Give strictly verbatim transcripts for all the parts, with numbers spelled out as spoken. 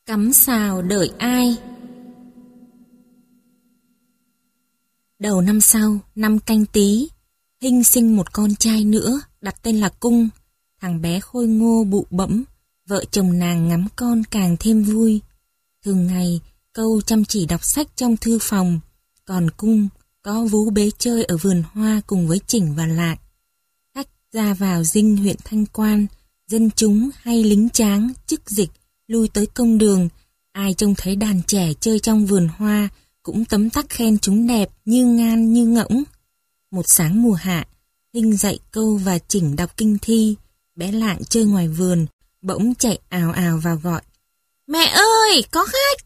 Cắm sào đợi ai? Đầu năm sau, năm Canh Tý, Hinh sinh một con trai nữa, đặt tên là Cung. Thằng bé khôi ngô bụ bẫm, vợ chồng nàng ngắm con càng thêm vui. Thường ngày, Câu chăm chỉ đọc sách trong thư phòng, còn Cung có vú bế chơi ở vườn hoa cùng với Chỉnh và Lạc. Khách ra vào dinh huyện Thanh Quan, dân chúng hay lính tráng, chức dịch, lui tới công đường, ai trông thấy đàn trẻ chơi trong vườn hoa cũng tấm tắc khen chúng đẹp như ngan như ngỗng. Một sáng mùa hạ, Hinh dạy Câu và Chỉnh đọc kinh thi, bé Lạng chơi ngoài vườn, bỗng chạy ào ào vào gọi: "Mẹ ơi, có khách!"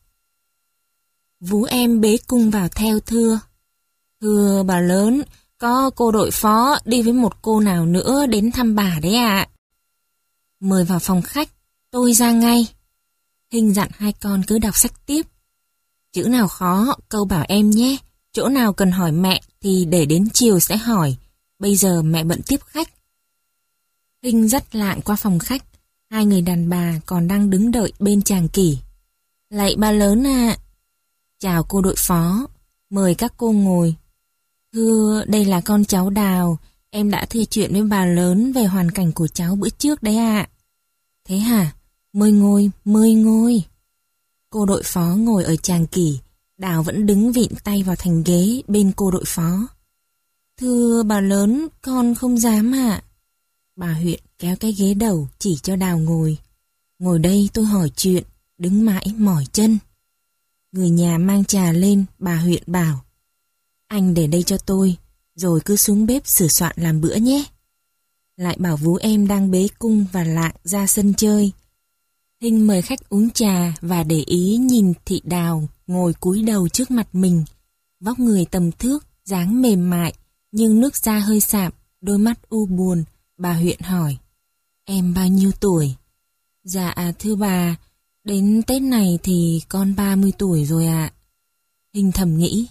Vú em bế Cung vào theo thưa: "Thưa bà lớn, có cô đội phó đi với một cô nào nữa đến thăm bà đấy ạ." "Mời vào phòng khách, tôi ra ngay." Hinh dặn hai con cứ đọc sách tiếp. "Chữ nào khó, Câu bảo em nhé. Chỗ nào cần hỏi mẹ thì để đến chiều sẽ hỏi. Bây giờ mẹ bận tiếp khách." Hinh dắt Lạng qua phòng khách. Hai người đàn bà còn đang đứng đợi bên chàng kỷ. "Lạy bà lớn ạ." "Chào cô đội phó, mời các cô ngồi." "Thưa, đây là con cháu Đào. Em đã thưa chuyện với bà lớn về hoàn cảnh của cháu bữa trước đấy ạ." "Thế hả? Mời ngồi, mời ngồi." Cô đội phó ngồi ở chàng kỷ, Đào vẫn đứng vịn tay vào thành ghế bên cô đội phó. "Thưa bà lớn, con không dám ạ." Bà huyện kéo cái ghế đầu chỉ cho Đào ngồi. "Ngồi đây tôi hỏi chuyện, đứng mãi mỏi chân." Người nhà mang trà lên, bà huyện bảo: "Anh để đây cho tôi, rồi cứ xuống bếp sửa soạn làm bữa nhé." Lại bảo vú em đang bế Cung và Lạng ra sân chơi. Hinh mời khách uống trà và để ý nhìn thị Đào ngồi cúi đầu trước mặt mình. Vóc người tầm thước, dáng mềm mại, nhưng nước da hơi sạm, đôi mắt u buồn. Bà huyện hỏi: "Em bao nhiêu tuổi?" "Dạ thưa bà, đến Tết này thì con ba mươi tuổi rồi ạ." Hinh thầm nghĩ: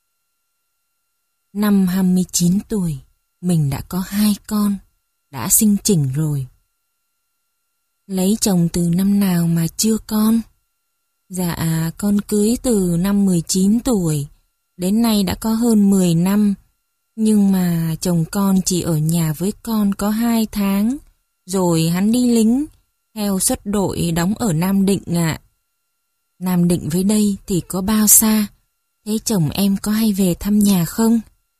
Năm hai mươi chín tuổi, mình đã có hai con, đã sinh Chỉnh rồi. "Lấy chồng từ năm nào mà chưa con?" "Dạ con cưới từ năm mười chín tuổi, đến nay đã có hơn mười năm. Nhưng mà chồng con chỉ ở nhà với con có hai tháng, rồi hắn đi lính, theo xuất đội đóng ở Nam Định ạ." "Nam Định với đây thì có bao xa? Thế chồng em có hay về thăm nhà không?"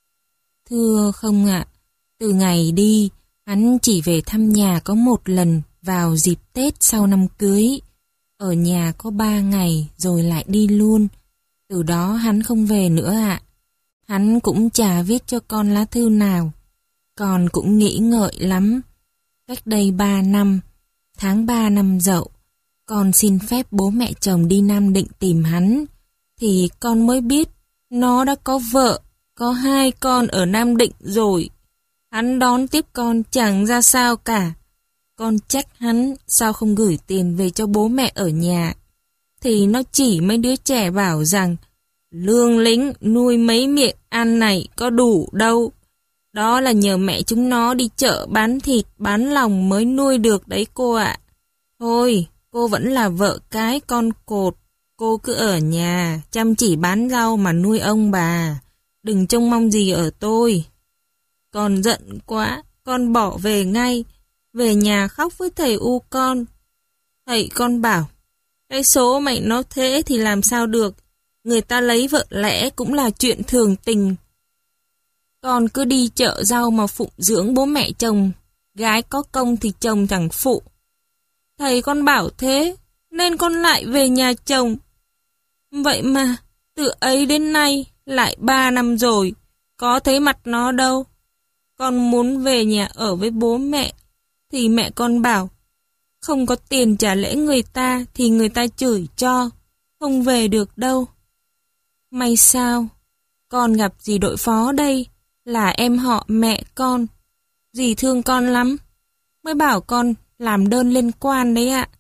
"Thưa không ạ, từ ngày đi, hắn chỉ về thăm nhà có một lần vào dịp Tết sau năm cưới. Ở nhà có ba ngày rồi lại đi luôn. Từ đó hắn không về nữa ạ. Hắn cũng chả viết cho con lá thư nào. Con cũng nghĩ ngợi lắm. Cách đây ba năm, tháng ba năm Dậu, con xin phép bố mẹ chồng đi Nam Định tìm hắn, thì con mới biết nó đã có vợ, có hai con ở Nam Định rồi. Hắn đón tiếp con chẳng ra sao cả. Con trách hắn sao không gửi tiền về cho bố mẹ ở nhà. Thì nó chỉ mấy đứa trẻ bảo rằng lương lính nuôi mấy miệng ăn này có đủ đâu. Đó là nhờ mẹ chúng nó đi chợ bán thịt, bán lòng mới nuôi được đấy cô ạ. Thôi, cô vẫn là vợ cái con cột. Cô cứ ở nhà, chăm chỉ bán rau mà nuôi ông bà. Đừng trông mong gì ở tôi." Con giận quá, con bỏ về ngay. Về nhà khóc với thầy u con. Thầy con bảo: "Cái số mày nó thế thì làm sao được. Người ta lấy vợ lẽ cũng là chuyện thường tình. Con cứ đi chợ rau mà phụng dưỡng bố mẹ chồng. Gái có công thì chồng chẳng phụ. Thầy con bảo thế, nên con lại về nhà chồng. Vậy mà, từ ấy đến nay, lại ba năm rồi, có thấy mặt nó đâu. Con muốn về nhà ở với bố mẹ, thì mẹ con bảo, không có tiền trả lễ người ta thì người ta chửi cho, không về được đâu. May sao, con gặp dì đội phó đây, là em họ mẹ con. Dì thương con lắm, mới bảo con làm đơn lên quan đấy ạ."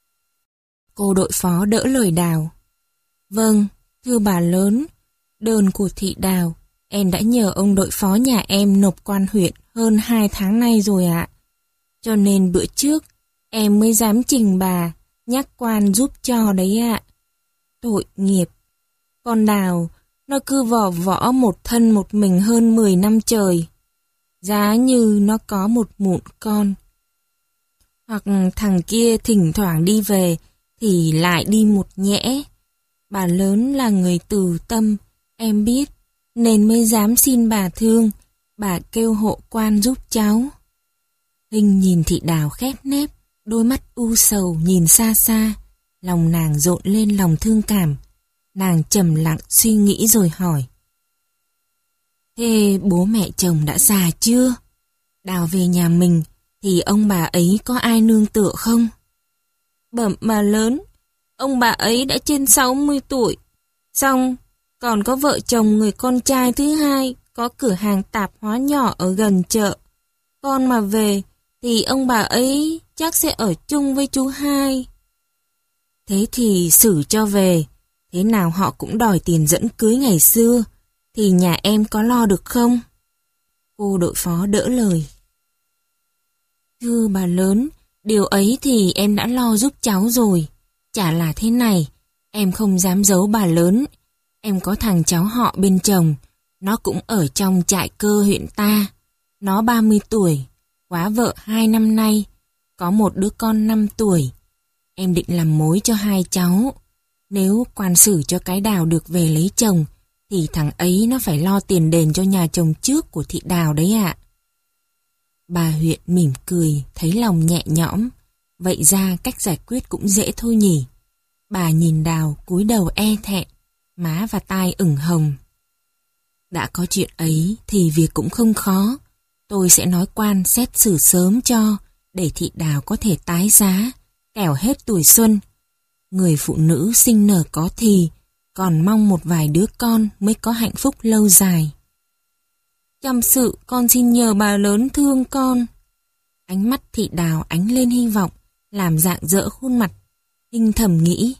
Cô đội phó đỡ lời Đào. "Vâng, thưa bà lớn, đơn của thị Đào, em đã nhờ ông đội phó nhà em nộp quan huyện hơn hai tháng nay rồi ạ. Cho nên bữa trước, em mới dám trình bà, nhắc quan giúp cho đấy ạ. Tội nghiệp. Con Đào, nó cứ vò võ một thân một mình hơn mười năm trời. Giá như nó có một mụn con. Hoặc thằng kia thỉnh thoảng đi về thì lại đi một nhẽ. Bà lớn là người từ tâm, em biết, nên mới dám xin bà thương, bà kêu hộ quan giúp cháu. Hình nhìn thị Đào khép nép, đôi mắt u sầu nhìn xa xa, lòng nàng dội lên lòng thương cảm. Nàng trầm lặng suy nghĩ rồi hỏi. Thế bố mẹ chồng đã già chưa? Đào về nhà mình thì ông bà ấy có ai nương tựa không? Bẩm bà lớn, ông bà ấy đã trên sáu mươi tuổi. Xong, còn có vợ chồng người con trai thứ hai có cửa hàng tạp hóa nhỏ ở gần chợ. Con mà về thì ông bà ấy chắc sẽ ở chung với chú hai. Thế thì xử cho về, thế nào họ cũng đòi tiền dẫn cưới ngày xưa, thì nhà em có lo được không? Cô đội phó đỡ lời. Thưa bà lớn, điều ấy thì em đã lo giúp cháu rồi. Chả là thế này, em không dám giấu bà lớn. Em có thằng cháu họ bên chồng, nó cũng ở trong trại cơ huyện ta. Nó ba mươi tuổi, quá vợ hai năm nay, có một đứa con năm tuổi. Em định làm mối cho hai cháu. Nếu quan xử cho cái Đào được về lấy chồng, thì thằng ấy nó phải lo tiền đền cho nhà chồng trước của thị Đào đấy ạ. Bà huyện mỉm cười, thấy lòng nhẹ nhõm. Vậy ra cách giải quyết cũng dễ thôi nhỉ. Bà nhìn Đào cúi đầu e thẹn, má và tai ửng hồng. Đã có chuyện ấy thì việc cũng không khó. Tôi sẽ nói quan xét xử sớm cho, để thị Đào có thể tái giá, kẻo hết tuổi xuân. Người phụ nữ sinh nở có thì, còn mong một vài đứa con mới có hạnh phúc lâu dài. Chăm sự con xin nhờ bà lớn thương con. Ánh mắt thị Đào ánh lên hy vọng, làm rạng rỡ khuôn mặt. Hinh thầm nghĩ.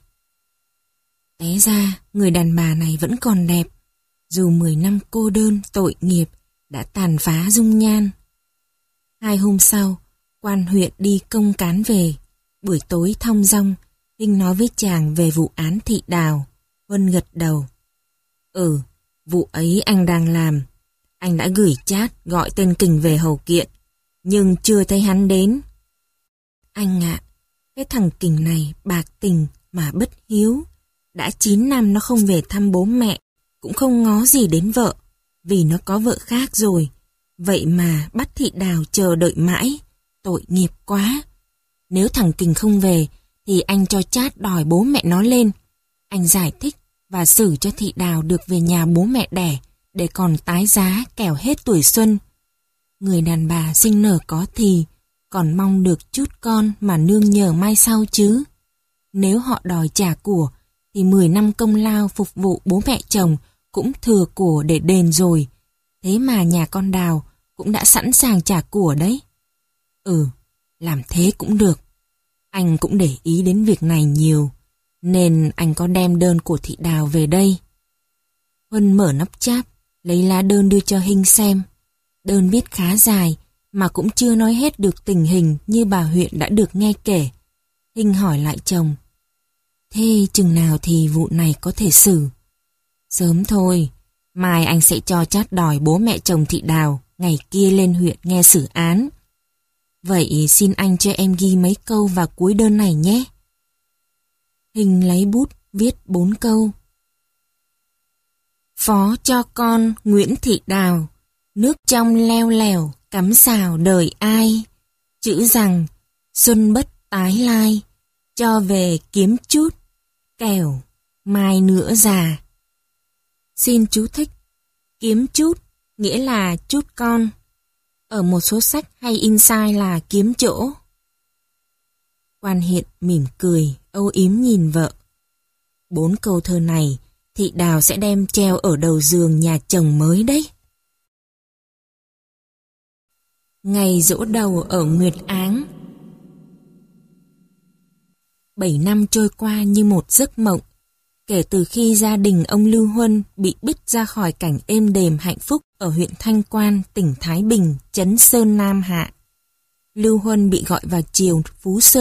Té ra, người đàn bà này vẫn còn đẹp, dù mười năm cô đơn, tội nghiệp, đã tàn phá dung nhan. Hai hôm sau, quan huyện đi công cán về. Buổi tối thong dong, Hinh nói với chàng về vụ án thị Đào. Huân gật đầu. Ừ, vụ ấy anh đang làm. Anh đã gửi chat gọi tên Kình về hầu kiện, nhưng chưa thấy hắn đến. Anh ạ, cái thằng Kình này bạc tình mà bất hiếu. Đã chín năm nó không về thăm bố mẹ, cũng không ngó gì đến vợ, vì nó có vợ khác rồi. Vậy mà bắt thị Đào chờ đợi mãi, tội nghiệp quá. Nếu thằng Kình không về, thì anh cho chat đòi bố mẹ nó lên. Anh giải thích và xử cho thị Đào được về nhà bố mẹ đẻ, để còn tái giá kẻo hết tuổi xuân. Người đàn bà sinh nở có thì, còn mong được chút con mà nương nhờ mai sau chứ. Nếu họ đòi trả của, thì mười năm công lao phục vụ bố mẹ chồng cũng thừa của để đền rồi. Thế mà nhà con Đào cũng đã sẵn sàng trả của đấy. Ừ, làm thế cũng được. Anh cũng để ý đến việc này nhiều, nên anh có đem đơn của thị Đào về đây. Huân mở nắp cháp, lấy lá đơn đưa cho Hinh xem. Đơn viết khá dài, mà cũng chưa nói hết được tình hình như bà huyện đã được nghe kể. Hinh hỏi lại chồng. Thế chừng nào thì vụ này có thể xử? Sớm thôi, mai anh sẽ cho chat đòi bố mẹ chồng thị Đào, ngày kia lên huyện nghe xử án. Vậy xin anh cho em ghi mấy câu vào cuối đơn này nhé. Hinh lấy bút viết bốn câu. Phó cho con Nguyễn Thị Đào, nước trong leo lèo, cắm xào đời ai. Chữ rằng, xuân bất tái lai, cho về kiếm chút, kẻo, mai nữa già. Xin chú thích, kiếm chút, nghĩa là chút con. Ở một số sách hay in sai là kiếm chỗ. Quan Hiện mỉm cười, âu yếm nhìn vợ. Bốn câu thơ này, thị Đào sẽ đem treo ở đầu giường nhà chồng mới đấy. Ngày giỗ đầu ở Nguyệt Áng. Bảy năm trôi qua như một giấc mộng, kể từ khi gia đình ông Lưu Huân bị bứt ra khỏi cảnh êm đềm hạnh phúc ở huyện Thanh Quan, tỉnh Thái Bình, trấn Sơn Nam Hạ. Lưu Huân bị gọi vào triều Phú Xuân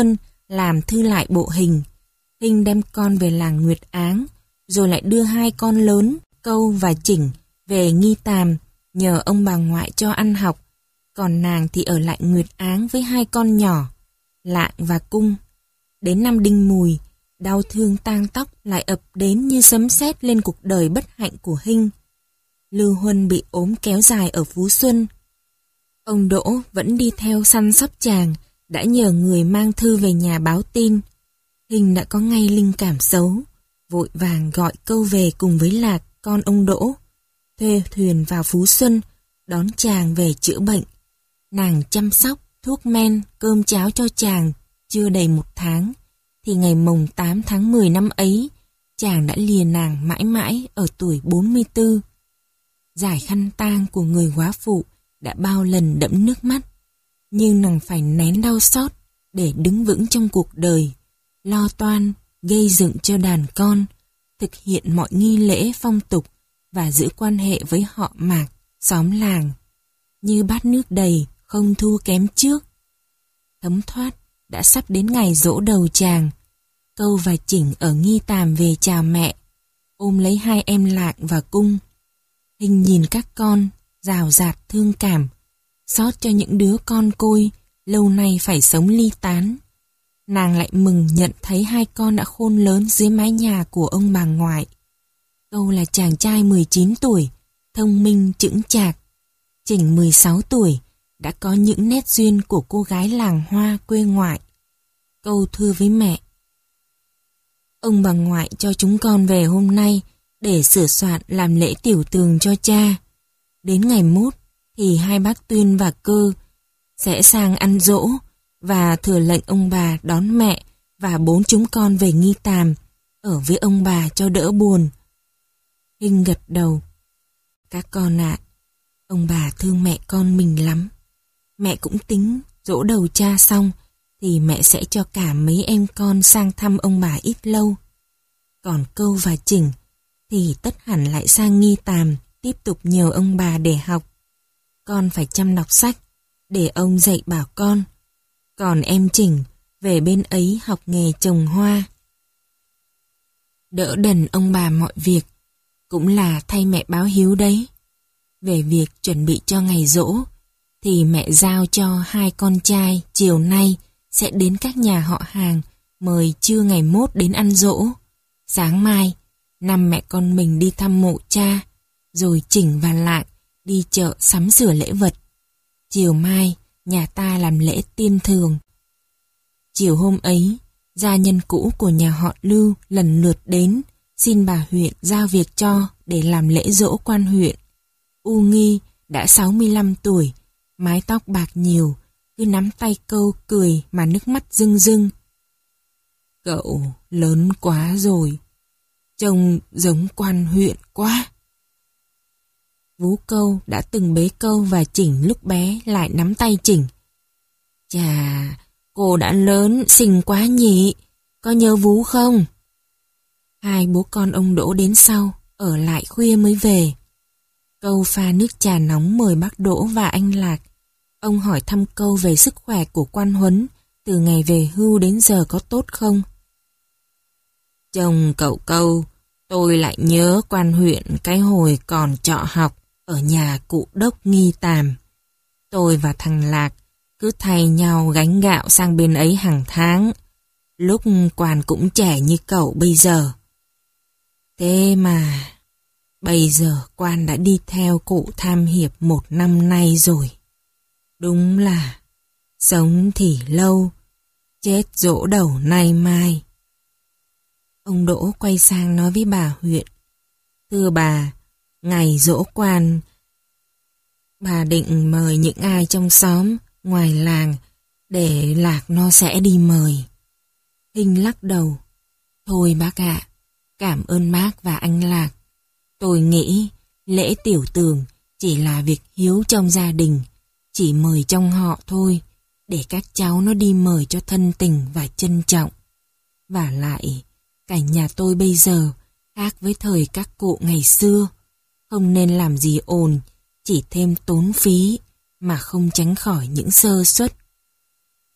làm thư lại bộ hình. Hinh đem con về làng Nguyệt Áng, rồi lại đưa hai con lớn, Câu và Chỉnh, về Nghi Tàm, nhờ ông bà ngoại cho ăn học. Còn nàng thì ở lại Nguyệt Áng với hai con nhỏ, Lạng và Cung. Đến năm Đinh Mùi, đau thương tang tóc lại ập đến như sấm sét lên cuộc đời bất hạnh của Hinh. Lưu Huân bị ốm kéo dài ở Phú Xuân. Ông Đỗ vẫn đi theo săn sóc chàng, đã nhờ người mang thư về nhà báo tin. Hinh đã có ngay linh cảm xấu, vội vàng gọi Câu về cùng với Lạc, con ông Đỗ, thuê thuyền vào Phú Xuân, đón chàng về chữa bệnh. Nàng chăm sóc, thuốc men, cơm cháo cho chàng, chưa đầy một tháng, thì ngày mồng tám tháng mười năm ấy, chàng đã lìa nàng mãi mãi ở tuổi bốn mươi tư. Giải khăn tang của người góa phụ đã bao lần đẫm nước mắt, nhưng nàng phải nén đau xót để đứng vững trong cuộc đời, lo toan, gây dựng cho đàn con, thực hiện mọi nghi lễ phong tục và giữ quan hệ với họ Mạc, xóm làng. Như bát nước đầy, không thua kém trước. Thấm thoát, đã sắp đến ngày giỗ đầu chàng. Câu và Chỉnh ở Nghi Tàm về chào mẹ, ôm lấy hai em Lạng và Cung. Hinh nhìn các con, rào rạt thương cảm, xót cho những đứa con côi, lâu nay phải sống ly tán. Nàng lại mừng nhận thấy hai con đã khôn lớn dưới mái nhà của ông bà ngoại. Câu là chàng trai mười chín tuổi, thông minh chững chạc. Chỉnh mười sáu tuổi, đã có những nét duyên của cô gái làng Hoa quê ngoại. Câu thưa với mẹ: ông bà ngoại cho chúng con về hôm nay để sửa soạn làm lễ tiểu tường cho cha. Đến ngày mốt thì hai bác Tuyên và Cơ sẽ sang ăn dỗ và thừa lệnh ông bà đón mẹ và bốn chúng con về Nghi Tàm, ở với ông bà cho đỡ buồn. Hinh gật đầu: các con ạ, ông bà thương mẹ con mình lắm. Mẹ cũng tính dỗ đầu cha xong thì mẹ sẽ cho cả mấy em con sang thăm ông bà ít lâu. Còn Câu và Chỉnh thì tất hẳn lại sang Nghi Tàm tiếp tục nhờ ông bà để học. Con phải chăm đọc sách để ông dạy bảo con. Còn em Chỉnh về bên ấy học nghề trồng hoa. Đỡ đần ông bà mọi việc, cũng là thay mẹ báo hiếu đấy. Về việc chuẩn bị cho ngày giỗ thì mẹ giao cho hai con trai chiều nay sẽ đến các nhà họ hàng mời trưa ngày mốt đến ăn giỗ. Sáng mai, năm mẹ con mình đi thăm mộ cha, rồi Chỉnh và Lạng đi chợ sắm sửa lễ vật. Chiều mai, nhà ta làm lễ tiên thường. Chiều hôm ấy, gia nhân cũ của nhà họ Lưu lần lượt đến, xin bà huyện giao việc cho để làm lễ giỗ quan huyện. U Nghi đã sáu mươi lăm tuổi, mái tóc bạc nhiều, cứ nắm tay Câu cười mà nước mắt rưng rưng. Cậu lớn quá rồi, trông giống quan huyện quá. Vú Câu đã từng bế Câu và Chỉnh lúc bé lại nắm tay Chỉnh. Chà, cô đã lớn, xinh quá nhỉ, có nhớ Vú không? Hai bố con ông Đỗ đến sau, ở lại khuya mới về. Câu pha nước trà nóng mời bác Đỗ và anh Lạc. Ông hỏi thăm Câu về sức khỏe của quan huấn, từ ngày về hưu đến giờ có tốt không? Chồng cậu Câu, tôi lại nhớ quan huyện cái hồi còn trọ học ở nhà cụ đốc Nghi Tàm. Tôi và thằng Lạc cứ thay nhau gánh gạo sang bên ấy hàng tháng, lúc quan cũng trẻ như cậu bây giờ. Thế mà bây giờ quan đã đi theo cụ tham hiệp một năm nay rồi. Đúng là sống thì lâu, chết dỗ đầu nay mai. Ông Đỗ quay sang nói với bà huyện: thưa bà, ngày giỗ quan, bà định mời những ai trong xóm, ngoài làng, để Lạc nó sẽ đi mời. Hinh lắc đầu: thôi bác ạ, cảm ơn bác và anh Lạc. Tôi nghĩ lễ tiểu tường chỉ là việc hiếu trong gia đình, chỉ mời trong họ thôi, để các cháu nó đi mời cho thân tình và trân trọng. Và lại, cảnh nhà tôi bây giờ khác với thời các cụ ngày xưa, không nên làm gì ồn, chỉ thêm tốn phí, mà không tránh khỏi những sơ suất.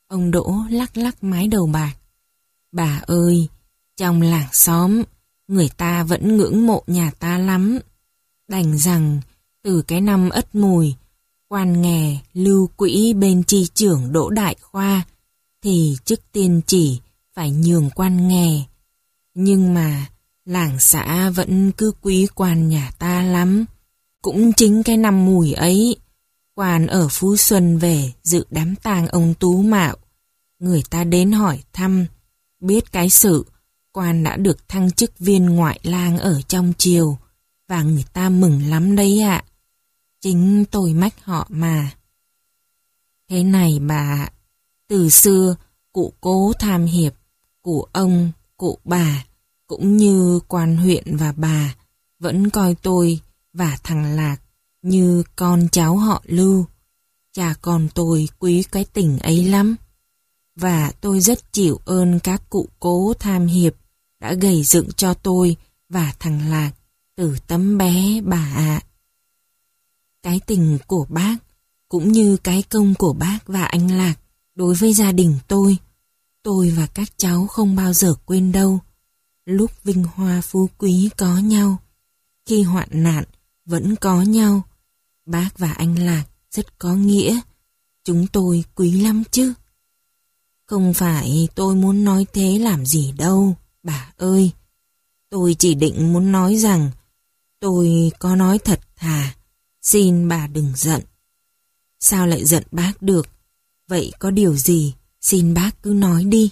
Ông Đỗ lắc lắc mái đầu bạc. Bà ơi, trong làng xóm, người ta vẫn ngưỡng mộ nhà ta lắm. Đành rằng, từ cái năm Ất Mùi, quan nghè lưu quỹ bên tri trưởng Đỗ Đại Khoa, thì chức tiên chỉ phải nhường quan nghè. Nhưng mà, làng xã vẫn cứ quý quan nhà ta lắm. Cũng chính cái năm Mùi ấy, quan ở Phú Xuân về dự đám tang ông Tú Mạo. Người ta đến hỏi thăm, biết cái sự quan đã được thăng chức viên ngoại lang ở trong triều, và người ta mừng lắm đấy ạ. Chính tôi mách họ mà. Thế này bà, từ xưa cụ Cố Tham Hiệp, cụ ông, cụ bà, cũng như quan huyện và bà, vẫn coi tôi và thằng Lạc như con cháu họ Lưu. Cha con tôi quý cái tình ấy lắm. Và tôi rất chịu ơn các cụ Cố Tham Hiệp đã gầy dựng cho tôi và thằng Lạc từ tấm bé bà ạ. Cái tình của bác cũng như cái công của bác và anh Lạc đối với gia đình tôi, tôi và các cháu không bao giờ quên đâu. Lúc vinh hoa phú quý có nhau, khi hoạn nạn vẫn có nhau. Bác và anh Lạc rất có nghĩa, chúng tôi quý lắm chứ. Không phải tôi muốn nói thế làm gì đâu, bà ơi. Tôi chỉ định muốn nói rằng tôi có nói thật thà, xin bà đừng giận. Sao lại giận bác được? Vậy có điều gì, xin bác cứ nói đi.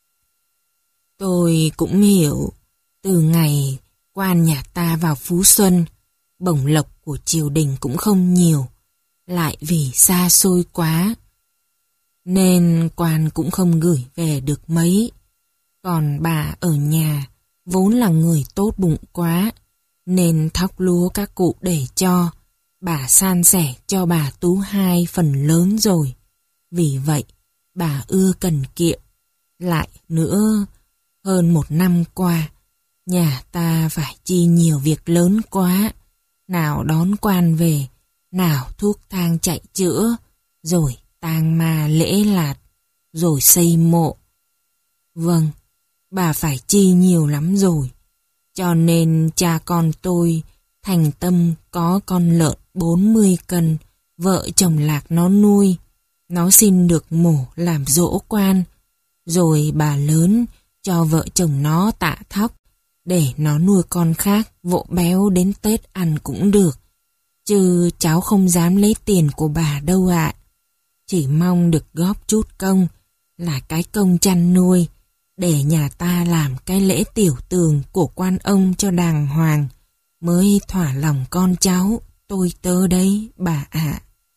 Tôi cũng hiểu, từ ngày quan nhà ta vào Phú Xuân, bổng lộc của triều đình cũng không nhiều, lại vì xa xôi quá, nên quan cũng không gửi về được mấy. Còn bà ở nhà, vốn là người tốt bụng quá, nên thóc lúa các cụ để cho, bà san sẻ cho bà Tú Hai phần lớn rồi. Vì vậy, bà ưa cần kiệm. Lại nữa, hơn một năm qua, nhà ta phải chi nhiều việc lớn quá. Nào đón quan về, nào thuốc thang chạy chữa, rồi tang ma lễ lạt, rồi xây mộ. Vâng, bà phải chi nhiều lắm rồi. Cho nên cha con tôi thành tâm có con lợn bốn mươi cân, vợ chồng Lạc nó nuôi. Nó xin được mổ làm giỗ quan, rồi bà lớn cho vợ chồng nó tạ thóc, để nó nuôi con khác vỗ béo đến Tết ăn cũng được. Chứ cháu không dám lấy tiền của bà đâu ạ. Chỉ mong được góp chút công, là cái công chăn nuôi, để nhà ta làm cái lễ tiểu tường của quan ông cho đàng hoàng, mới thỏa lòng con cháu, tôi tớ đấy bà ạ.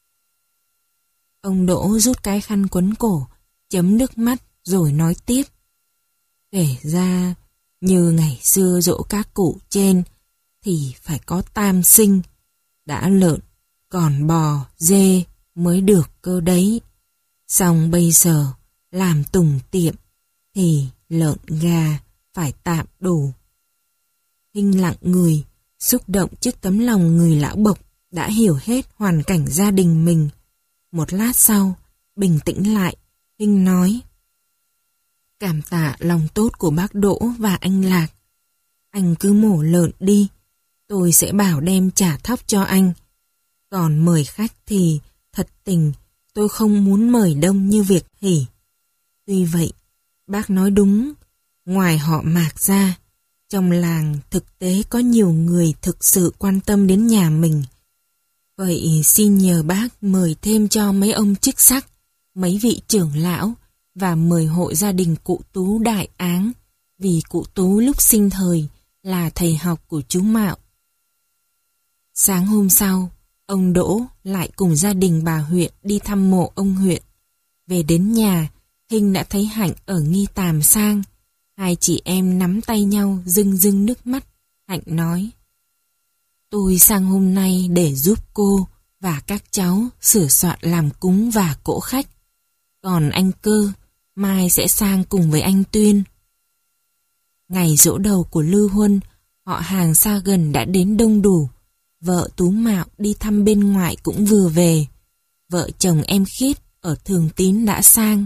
Ông Đỗ rút cái khăn quấn cổ, chấm nước mắt rồi nói tiếp. Kể ra, như ngày xưa dỗ các cụ trên, thì phải có tam sinh, đã lợn, còn bò, dê mới được cơ đấy. Xong bây giờ, làm tùng tiệm, thì lợn gà phải tạm đủ. Hinh lặng người, xúc động trước tấm lòng người lão bộc đã hiểu hết hoàn cảnh gia đình mình. Một lát sau, bình tĩnh lại, Hinh nói. Cảm tạ lòng tốt của bác Đỗ và anh Lạc. Anh cứ mổ lợn đi, tôi sẽ bảo đem trả thóc cho anh. Còn mời khách thì, thật tình, tôi không muốn mời đông như việc hỉ. Tuy vậy, bác nói đúng, ngoài họ Mạc ra, trong làng thực tế có nhiều người thực sự quan tâm đến nhà mình. Vậy xin nhờ bác mời thêm cho mấy ông chức sắc, mấy vị trưởng lão, và mời hộ gia đình cụ Tú đại áng, vì cụ Tú lúc sinh thời là thầy học của chú Mạo. Sáng hôm sau, ông Đỗ lại cùng gia đình bà huyện đi thăm mộ ông huyện. Về đến nhà, Hinh đã thấy Hạnh ở nghi tàm sang. Hai chị em nắm tay nhau rưng rưng nước mắt. Hạnh nói, tôi sang hôm nay để giúp cô và các cháu sửa soạn làm cúng và cỗ khách. Còn anh Cơ, mai sẽ sang cùng với anh Tuyên. Ngày giỗ đầu của Lưu Huân, họ hàng xa gần đã đến đông đủ. Vợ Tú Mạo đi thăm bên ngoại cũng vừa về. Vợ chồng em Khiết ở Thường Tín đã sang.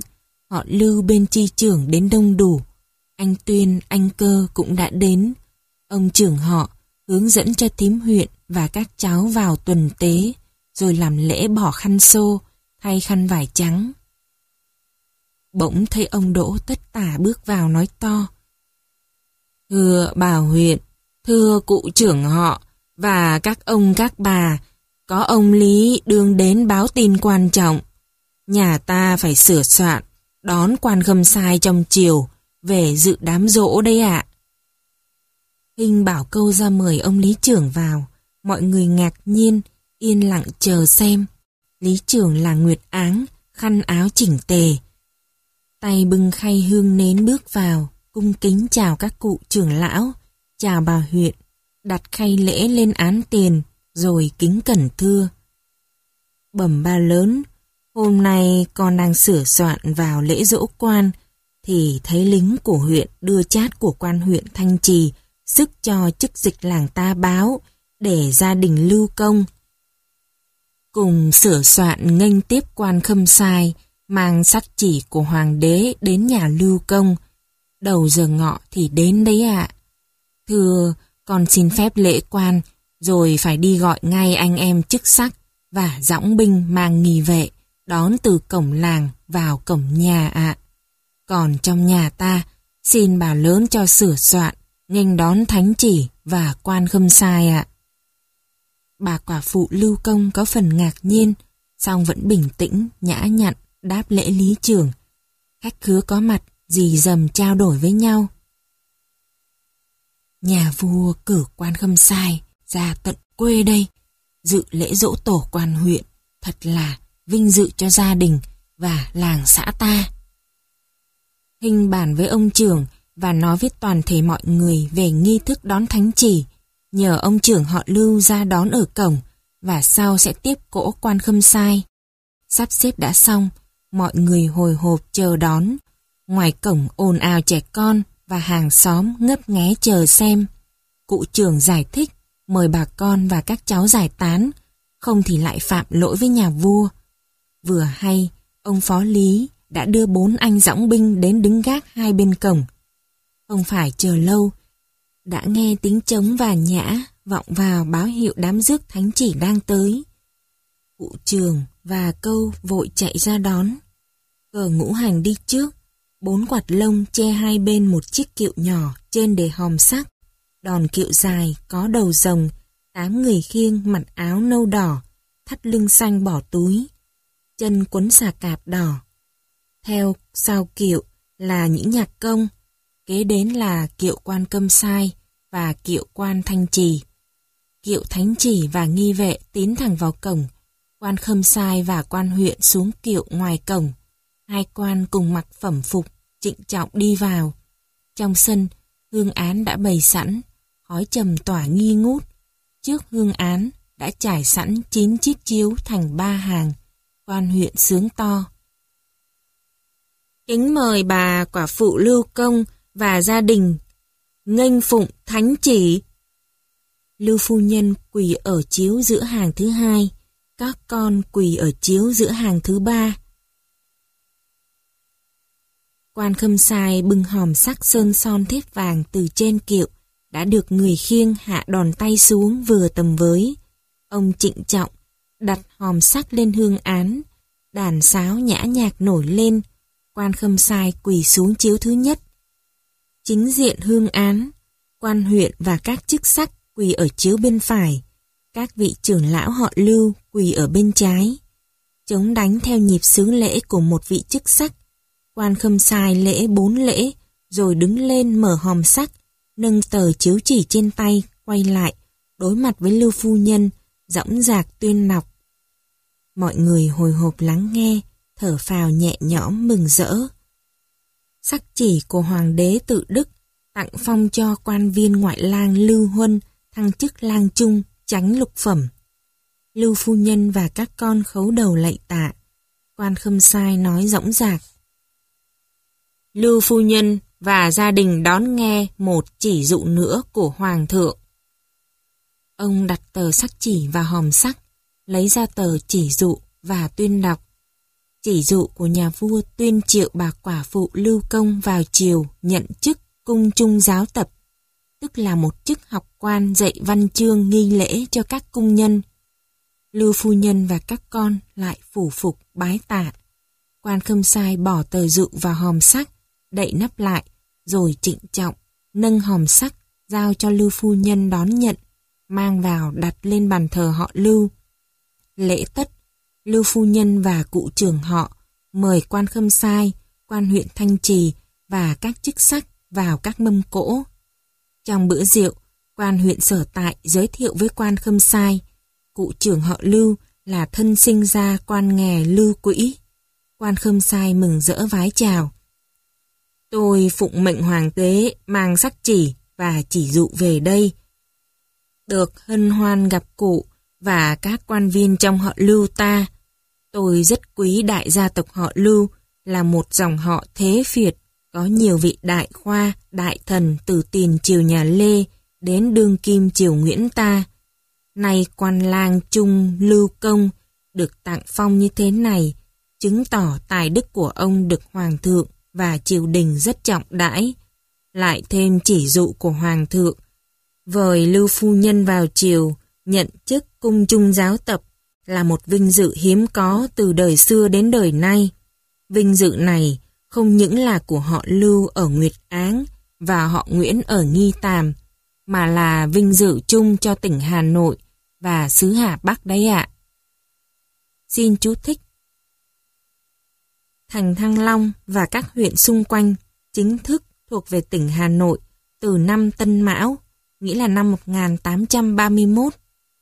họ Lưu bên chi trưởng đến đông đủ. Anh Tuyên, anh Cơ cũng đã đến. Ông trưởng họ hướng dẫn cho thím huyện và các cháu vào tuần tế, rồi làm lễ bỏ khăn xô, thay khăn vải trắng. Bỗng thấy ông Đỗ Tất Tả bước vào nói to: "Thưa bà huyện, thưa cụ trưởng họ và các ông các bà, có ông Lý đương đến báo tin quan trọng. Nhà ta phải sửa soạn, đón quan Khâm Sai trong chiều, về dự đám giỗ đấy ạ." Hinh bảo câu ra mời ông Lý trưởng vào, mọi người ngạc nhiên, yên lặng chờ xem. Lý trưởng là Nguyệt Áng, khăn áo chỉnh tề, tay bưng khay hương nến bước vào, cung kính chào các cụ trưởng lão, chào bà huyện, đặt khay lễ lên án tiền, rồi kính cẩn thưa: "Bẩm bà lớn, hôm nay con đang sửa soạn vào lễ giỗ quan, thì thấy lính của huyện đưa chát của quan huyện Thanh Trì sức cho chức dịch làng ta báo, để gia đình lưu công. Cùng sửa soạn nghênh tiếp quan Khâm Sai, mang sắc chỉ của hoàng đế đến nhà lưu công. Đầu giờ ngọ thì đến đấy ạ. Thưa, con xin phép lễ quan, rồi phải đi gọi ngay anh em chức sắc và dõng binh mang nghi vệ, đón từ cổng làng vào cổng nhà ạ. Còn trong nhà ta, xin bà lớn cho sửa soạn, nghênh đón thánh chỉ và quan Khâm Sai ạ." Bà quả phụ lưu công có phần ngạc nhiên, song vẫn bình tĩnh, nhã nhặn, đáp lễ lý trưởng. Khách khứa có mặt, dì dầm trao đổi với nhau. "Nhà vua cử quan Khâm Sai ra tận quê đây, dự lễ giỗ tổ quan huyện, thật là vinh dự cho gia đình và làng xã ta." Hinh bàn với ông trưởng và nói với toàn thể mọi người về nghi thức đón thánh chỉ, nhờ ông trưởng họ Lưu ra đón ở cổng và sau sẽ tiếp cỗ quan Khâm Sai. Sắp xếp đã xong, mọi người hồi hộp chờ đón. Ngoài cổng ồn ào trẻ con và hàng xóm ngấp nghé chờ xem. Cụ trưởng giải thích, mời bà con và các cháu giải tán, không thì lại phạm lỗi với nhà vua. Vừa hay, ông phó Lý đã đưa bốn anh dõng binh đến đứng gác hai bên cổng. Không phải chờ lâu, đã nghe tiếng trống và nhã vọng vào báo hiệu đám rước thánh chỉ đang tới. Cụ Trường và Câu vội chạy ra đón. Cờ ngũ hành đi trước, bốn quạt lông che hai bên một chiếc kiệu nhỏ trên đề hòm sắc. Đòn kiệu dài có đầu rồng, tám người khiêng mặc áo nâu đỏ, thắt lưng xanh bỏ túi, chân quấn xà cạp đỏ. Theo sau kiệu là những nhạc công, kế đến là kiệu quan Khâm Sai và kiệu quan Thanh Trì. Kiệu thánh chỉ và nghi vệ tiến thẳng vào cổng, quan Khâm Sai và quan huyện xuống kiệu ngoài cổng. Hai quan cùng mặc phẩm phục, trịnh trọng đi vào. Trong sân, hương án đã bày sẵn, khói trầm tỏa nghi ngút. Trước hương án đã trải sẵn chín chiếc chiếu thành ba hàng. Quan huyện sướng to: "Kính mời bà quả phụ Lưu Công và gia đình nghênh phụng thánh chỉ." Lưu phu nhân quỳ ở chiếu giữa hàng thứ hai, các con quỳ ở chiếu giữa hàng thứ ba. Quan Khâm Sai bưng hòm sắc sơn son thép vàng từ trên kiệu, đã được người khiêng hạ đòn tay xuống vừa tầm với. Ông trịnh trọng đặt hòm sắc lên hương án, đàn sáo nhã nhạc nổi lên. Quan Khâm Sai quỳ xuống chiếu thứ nhất. Chính diện hương án, quan huyện và các chức sắc quỳ ở chiếu bên phải, các vị trưởng lão họ Lưu quỳ ở bên trái. Trống đánh theo nhịp xướng lễ của một vị chức sắc. Quan Khâm Sai lễ bốn lễ, rồi đứng lên mở hòm sắc, nâng tờ chiếu chỉ trên tay, quay lại, đối mặt với Lưu phu nhân, dõng dạc tuyên đọc. Mọi người hồi hộp lắng nghe, thở phào nhẹ nhõm mừng rỡ. Sắc chỉ của hoàng đế tự Đức tặng phong cho quan viên ngoại lang Lưu Huân thăng chức lang trung, chánh lục phẩm. Lưu phu nhân và các con khấu đầu lạy tạ. Quan Khâm Sai nói dõng dạc: "Lưu phu nhân và gia đình đón nghe một chỉ dụ nữa của hoàng thượng." Ông đặt tờ sắc chỉ vào hòm sắc, lấy ra tờ chỉ dụ và tuyên đọc: chỉ dụ của nhà vua tuyên triệu bà quả phụ Lưu Công vào triều nhận chức cung trung giáo tập, tức là một chức học quan dạy văn chương nghi lễ cho các cung nhân. Lưu phu nhân và các con lại phủ phục bái tạ. Quan Khâm Sai bỏ tờ dụ vào hòm sắt, đậy nắp lại, rồi trịnh trọng nâng hòm sắt giao cho Lưu phu nhân đón nhận, mang vào đặt lên bàn thờ họ Lưu. Lễ tất, Lưu phu nhân và cụ trưởng họ mời Quan Khâm Sai, quan huyện Thanh Trì và các chức sắc vào các mâm cỗ. Trong bữa rượu, quan huyện sở tại giới thiệu với Quan Khâm Sai, cụ trưởng họ Lưu là thân sinh ra quan nghè Lưu Quỹ. Quan Khâm Sai mừng rỡ vái chào. Tôi phụng mệnh hoàng đế mang sắc chỉ và chỉ dụ về đây, được hân hoan gặp cụ và các quan viên trong họ Lưu ta. Tôi rất quý đại gia tộc họ Lưu, là một dòng họ thế Việt, có nhiều vị đại khoa, đại thần từ tiền triều nhà Lê đến đương kim triều Nguyễn ta. Nay quan lang trung Lưu Công được tặng phong như thế này, chứng tỏ tài đức của ông được hoàng thượng và triều đình rất trọng đãi. Lại thêm chỉ dụ của hoàng thượng, vời Lưu phu nhân vào triều nhận chức cung trung giáo tập là một vinh dự hiếm có từ đời xưa đến đời nay. Vinh dự này không những là của họ Lưu ở Nguyệt Áng và họ Nguyễn ở Nghi Tàm, mà là vinh dự chung cho tỉnh Hà Nội và xứ Hà Bắc đấy ạ. Xin chú thích. Thành Thăng Long và các huyện xung quanh chính thức thuộc về tỉnh Hà Nội từ năm Tân Mão, nghĩa là năm một nghìn tám trăm ba mươi mốt.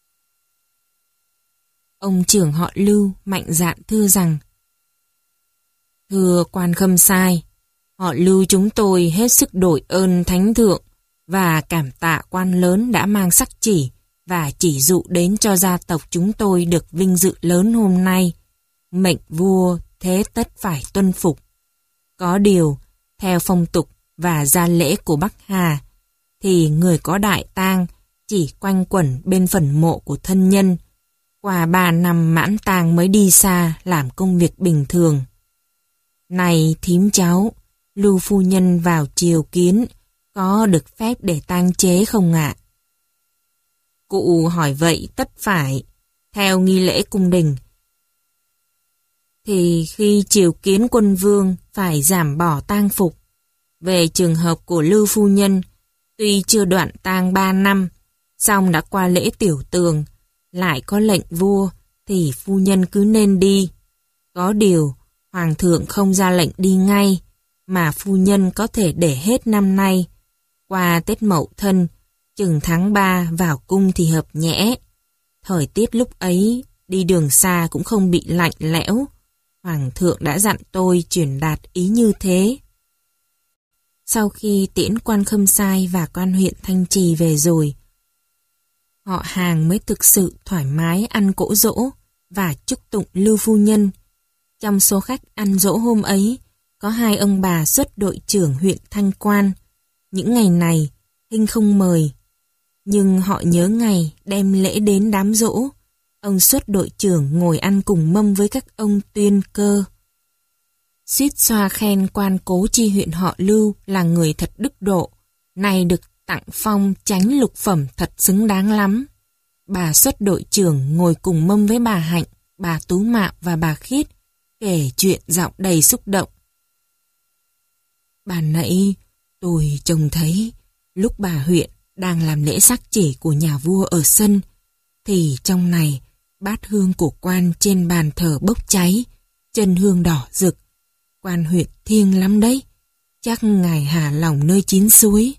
Ông trưởng họ Lưu mạnh dạn thưa rằng: Thưa Quan Khâm Sai, họ Lưu chúng tôi hết sức đội ơn thánh thượng và cảm tạ quan lớn đã mang sắc chỉ và chỉ dụ đến cho gia tộc chúng tôi được vinh dự lớn hôm nay. Mệnh vua thế tất phải tuân phục. Có điều, theo phong tục và gia lễ của Bắc Hà, thì người có đại tang chỉ quanh quẩn bên phần mộ của thân nhân, qua ba năm mãn tang mới đi xa làm công việc bình thường. Này thím cháu, Lưu phu nhân vào triều kiến, có được phép để tang chế không ạ? Cụ hỏi vậy tất phải. Theo nghi lễ cung đình, thì khi triều kiến quân vương phải giảm bỏ tang phục. Về trường hợp của Lưu phu nhân, tuy chưa đoạn tang ba năm, song đã qua lễ tiểu tường, lại có lệnh vua, thì phu nhân cứ nên đi. Có điều, hoàng thượng không ra lệnh đi ngay, mà phu nhân có thể để hết năm nay. Qua Tết Mậu Thân, chừng tháng ba vào cung thì hợp nhẽ. Thời tiết lúc ấy, đi đường xa cũng không bị lạnh lẽo. Hoàng thượng đã dặn tôi truyền đạt ý như thế. Sau khi tiễn Quan Khâm Sai và quan huyện Thanh Trì về rồi, họ hàng mới thực sự thoải mái ăn cỗ giỗ và chúc tụng Lưu phu nhân. Trong số khách ăn giỗ hôm ấy, có hai ông bà xuất đội trưởng huyện Thanh Quan. Những ngày này, Hinh không mời, nhưng họ nhớ ngày đem lễ đến đám giỗ. Ông xuất đội trưởng ngồi ăn cùng mâm với các ông tuyên cơ. Suýt xoa khen quan cố chi huyện họ Lưu là người thật đức độ, nay được tặng phong chánh lục phẩm thật xứng đáng lắm. Bà xuất đội trưởng ngồi cùng mâm với bà Hạnh, bà Tú Mạo và bà Khiết, kể chuyện giọng đầy xúc động. Bà nãy tôi trông thấy lúc bà huyện đang làm lễ sắc chỉ của nhà vua ở sân, thì trong này bát hương của quan trên bàn thờ bốc cháy, chân hương đỏ rực. Quan huyện thiêng lắm đấy, chắc ngài hà lòng nơi chín suối.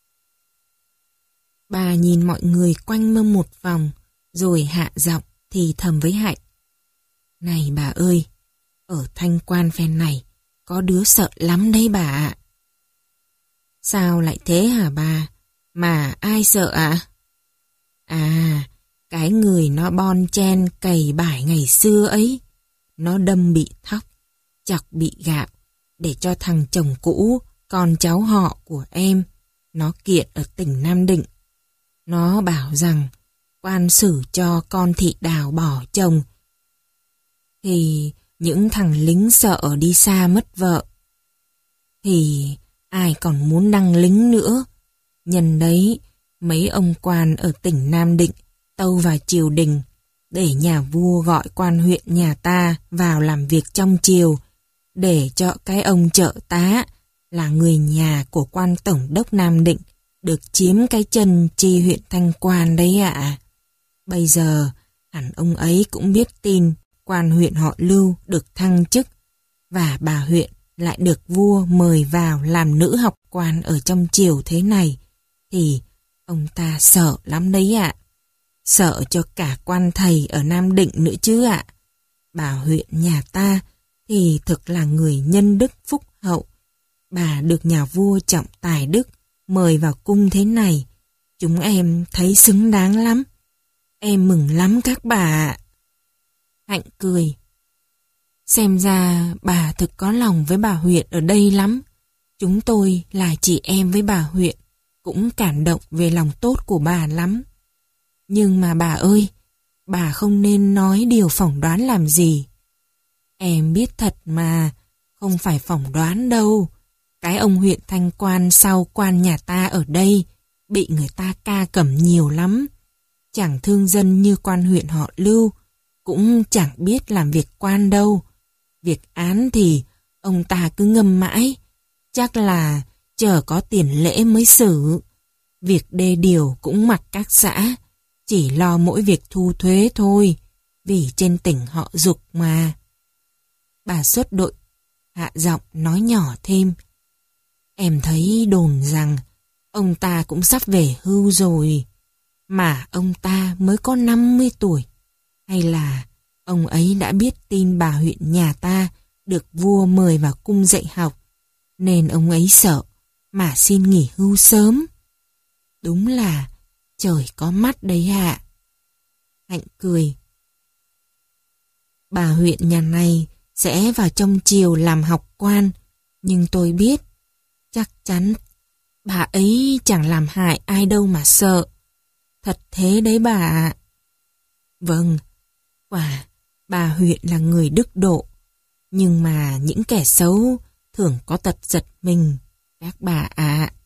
Bà nhìn mọi người quanh mâm một vòng, rồi hạ giọng thì thầm với Hạnh. Này bà ơi, ở Thanh Quan phen này, có đứa sợ lắm đấy bà ạ. Sao lại thế hả bà? Mà ai sợ ạ? À? à, cái người nó bon chen cày bải ngày xưa ấy, nó đâm bị thóc, chọc bị gạo, để cho thằng chồng cũ, con cháu họ của em, nó kiện ở tỉnh Nam Định. Nó bảo rằng quan xử cho con thị đào bỏ chồng, thì những thằng lính sợ đi xa mất vợ. Thì ai còn muốn đăng lính nữa. Nhân đấy, mấy ông quan ở tỉnh Nam Định tâu vào triều đình để nhà vua gọi quan huyện nhà ta vào làm việc trong triều, để cho cái ông trợ tá là người nhà của quan tổng đốc Nam Định được chiếm cái chân chi huyện Thanh Quan đấy ạ. Bây giờ hẳn ông ấy cũng biết tin quan huyện họ Lưu được thăng chức, và bà huyện lại được vua mời vào làm nữ học quan ở trong triều thế này, thì ông ta sợ lắm đấy ạ. Sợ cho cả quan thầy ở Nam Định nữa chứ ạ. Bà huyện nhà ta thì thực là người nhân đức phúc hậu. Bà được nhà vua trọng tài đức mời vào cung thế này, chúng em thấy xứng đáng lắm. Em mừng lắm các bà ạ. Hạnh cười. Xem ra bà thực có lòng với bà huyện ở đây lắm. Chúng tôi là chị em với bà huyện, cũng cảm động về lòng tốt của bà lắm. Nhưng mà bà ơi, bà không nên nói điều phỏng đoán làm gì. Em biết thật mà, không phải phỏng đoán đâu. Cái ông huyện Thanh Quan sau quan nhà ta ở đây bị người ta ca cẩm nhiều lắm. Chẳng thương dân như quan huyện họ Lưu, cũng chẳng biết làm việc quan đâu. Việc án thì ông ta cứ ngâm mãi, chắc là chờ có tiền lễ mới xử. Việc đê điều cũng mặc các xã, chỉ lo mỗi việc thu thuế thôi, vì trên tỉnh họ giục mà. Bà xuất đội hạ giọng nói nhỏ thêm. Em thấy đồn rằng ông ta cũng sắp về hưu rồi, mà ông ta mới có năm mươi tuổi. Hay là ông ấy đã biết tin bà huyện nhà ta được vua mời vào cung dạy học, nên ông ấy sợ mà xin nghỉ hưu sớm. Đúng là trời có mắt đấy ạ. Hạnh cười. Bà huyện nhà này sẽ vào trong triều làm học quan, nhưng tôi biết chắc chắn bà ấy chẳng làm hại ai đâu mà sợ. Thật thế đấy bà ạ. Vâng, quả bà huyện là người đức độ, nhưng mà những kẻ xấu thường có tật giật mình các bà ạ.